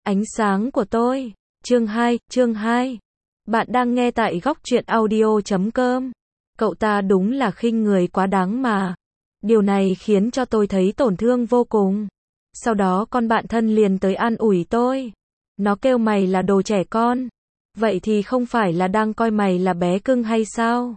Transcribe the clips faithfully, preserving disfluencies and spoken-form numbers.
Ánh sáng của tôi. Chương hai, chương hai. Bạn đang nghe tại góc truyện audio chấm com. Cậu ta đúng là khinh người quá đáng mà. Điều này khiến cho tôi thấy tổn thương vô cùng. Sau đó con bạn thân liền tới an ủi tôi. Nó kêu mày là đồ trẻ con. Vậy thì không phải là đang coi mày là bé cưng hay sao?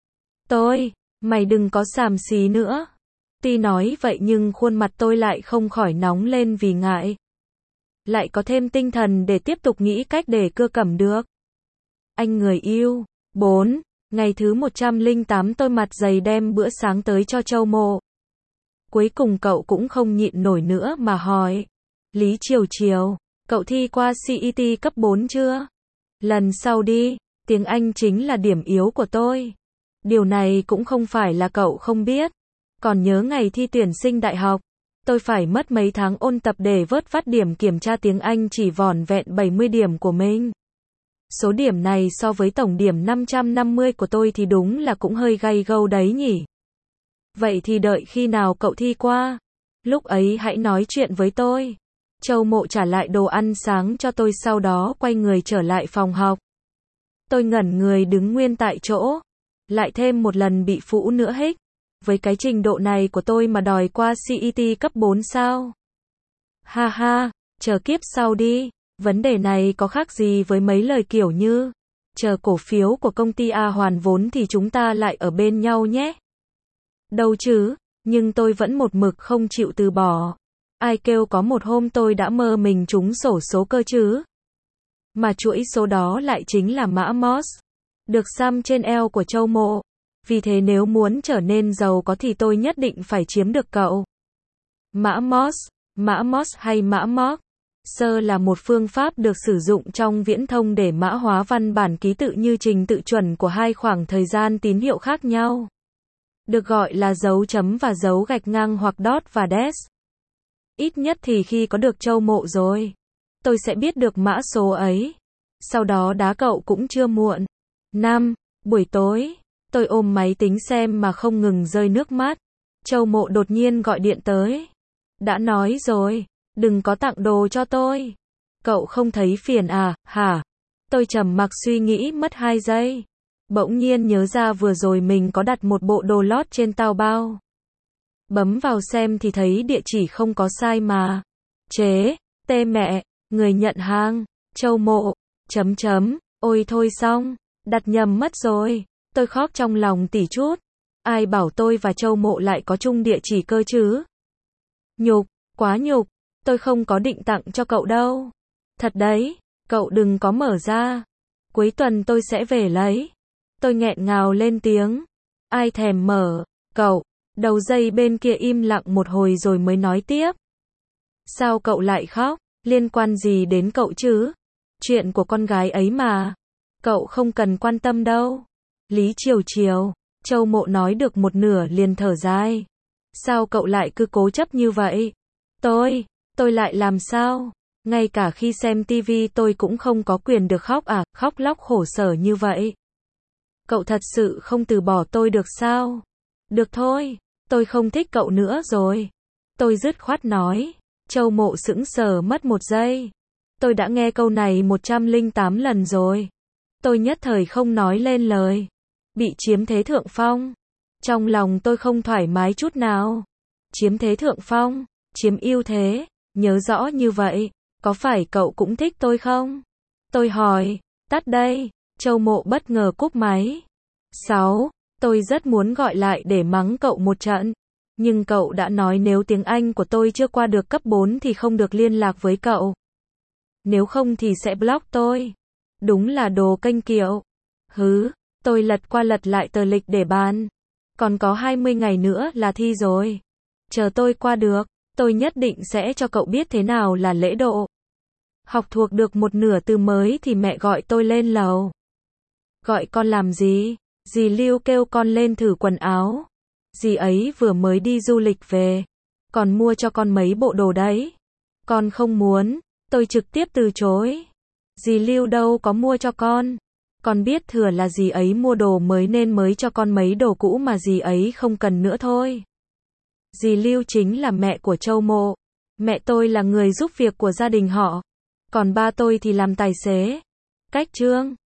Tôi, mày đừng có xàm xí nữa. Tuy nói vậy nhưng khuôn mặt tôi lại không khỏi nóng lên vì ngại. Lại có thêm tinh thần để tiếp tục nghĩ cách để cưa cẩm được. Anh người yêu. bốn. Ngày thứ một trăm lẻ tám tôi mặt dày đem bữa sáng tới cho Châu Mộ. Cuối cùng cậu cũng không nhịn nổi nữa mà hỏi. Lý Triều Triều, cậu thi qua xê e tê cấp bốn chưa? Lần sau đi, tiếng Anh chính là điểm yếu của tôi. Điều này cũng không phải là cậu không biết. Còn nhớ ngày thi tuyển sinh đại học, tôi phải mất mấy tháng ôn tập để vớt vát điểm kiểm tra tiếng Anh chỉ vỏn vẹn bảy mươi điểm của mình. Số điểm này so với tổng điểm năm trăm năm mươi của tôi thì đúng là cũng hơi gay gâu đấy nhỉ. Vậy thì đợi khi nào cậu thi qua, lúc ấy hãy nói chuyện với tôi. Châu Mộ trả lại đồ ăn sáng cho tôi sau đó quay người trở lại phòng học. Tôi ngẩn người đứng nguyên tại chỗ. Lại thêm một lần bị phũ nữa hích. Với cái trình độ này của tôi mà đòi qua xê e tê cấp bốn sao? Ha ha, chờ kiếp sau đi. Vấn đề này có khác gì với mấy lời kiểu như chờ cổ phiếu của công ty A hoàn vốn thì chúng ta lại ở bên nhau nhé. Đâu chứ, nhưng tôi vẫn một mực không chịu từ bỏ. Ai kêu có một hôm tôi đã mơ mình trúng xổ số cơ chứ. Mà chuỗi số đó lại chính là mã Morse, được xăm trên eo của Châu Mộ. Vì thế nếu muốn trở nên giàu có thì tôi nhất định phải chiếm được cậu. Mã Morse, mã Morse hay mã Morse sơ là một phương pháp được sử dụng trong viễn thông để mã hóa văn bản ký tự như trình tự chuẩn của hai khoảng thời gian tín hiệu khác nhau. Được gọi là dấu chấm và dấu gạch ngang hoặc dot và dash. Ít nhất thì khi có được Châu Mộ rồi, tôi sẽ biết được mã số ấy. Sau đó đá cậu cũng chưa muộn. năm. Buổi tối, tôi ôm máy tính xem mà không ngừng rơi nước mắt. Châu Mộ đột nhiên gọi điện tới. Đã nói rồi, đừng có tặng đồ cho tôi. Cậu không thấy phiền à, hả? Tôi trầm mặc suy nghĩ mất hai giây. Bỗng nhiên nhớ ra vừa rồi mình có đặt một bộ đồ lót trên Taobao. Bấm vào xem thì thấy địa chỉ không có sai mà. Chế, tê mẹ, người nhận hàng, Châu Mộ, chấm chấm, ôi thôi xong, đặt nhầm mất rồi. Tôi khóc trong lòng tỉ chút. Ai bảo tôi và Châu Mộ lại có chung địa chỉ cơ chứ? Nhục, quá nhục, tôi không có định tặng cho cậu đâu. Thật đấy, cậu đừng có mở ra. Cuối tuần tôi sẽ về lấy. Tôi nghẹn ngào lên tiếng. Ai thèm mở, cậu. Đầu dây bên kia im lặng một hồi rồi mới nói tiếp. Sao cậu lại khóc? Liên quan gì đến cậu chứ? Chuyện của con gái ấy mà. Cậu không cần quan tâm đâu. Lý Triều Triều. Châu Mộ nói được một nửa liền thở dài. Sao cậu lại cứ cố chấp như vậy? Tôi, tôi lại làm sao? Ngay cả khi xem tivi tôi cũng không có quyền được khóc à, khóc lóc khổ sở như vậy. Cậu thật sự không từ bỏ tôi được sao? Được thôi, tôi không thích cậu nữa rồi. Tôi dứt khoát nói. Châu Mộ sững sờ mất một giây. Tôi đã nghe câu này một trăm lẻ tám lần rồi. Tôi nhất thời không nói lên lời. Bị chiếm thế thượng phong. Trong lòng tôi không thoải mái chút nào. Chiếm thế thượng phong, chiếm ưu thế, nhớ rõ như vậy. Có phải cậu cũng thích tôi không? Tôi hỏi. Tắt đây. Châu Mộ bất ngờ cúp máy. sáu. Tôi rất muốn gọi lại để mắng cậu một trận. Nhưng cậu đã nói nếu tiếng Anh của tôi chưa qua được cấp bốn thì không được liên lạc với cậu. Nếu không thì sẽ block tôi. Đúng là đồ kênh kiệu. Hứ, tôi lật qua lật lại tờ lịch để bàn. Còn có hai mươi ngày nữa là thi rồi. Chờ tôi qua được, tôi nhất định sẽ cho cậu biết thế nào là lễ độ. Học thuộc được một nửa từ mới thì mẹ gọi tôi lên lầu. Gọi con làm gì? Dì Lưu kêu con lên thử quần áo. Dì ấy vừa mới đi du lịch về. Còn mua cho con mấy bộ đồ đấy. Con không muốn. Tôi trực tiếp từ chối. Dì Lưu đâu có mua cho con. Con biết thừa là dì ấy mua đồ mới nên mới cho con mấy đồ cũ mà dì ấy không cần nữa thôi. Dì Lưu chính là mẹ của Châu Mộ. Mẹ tôi là người giúp việc của gia đình họ. Còn ba tôi thì làm tài xế. Cách chương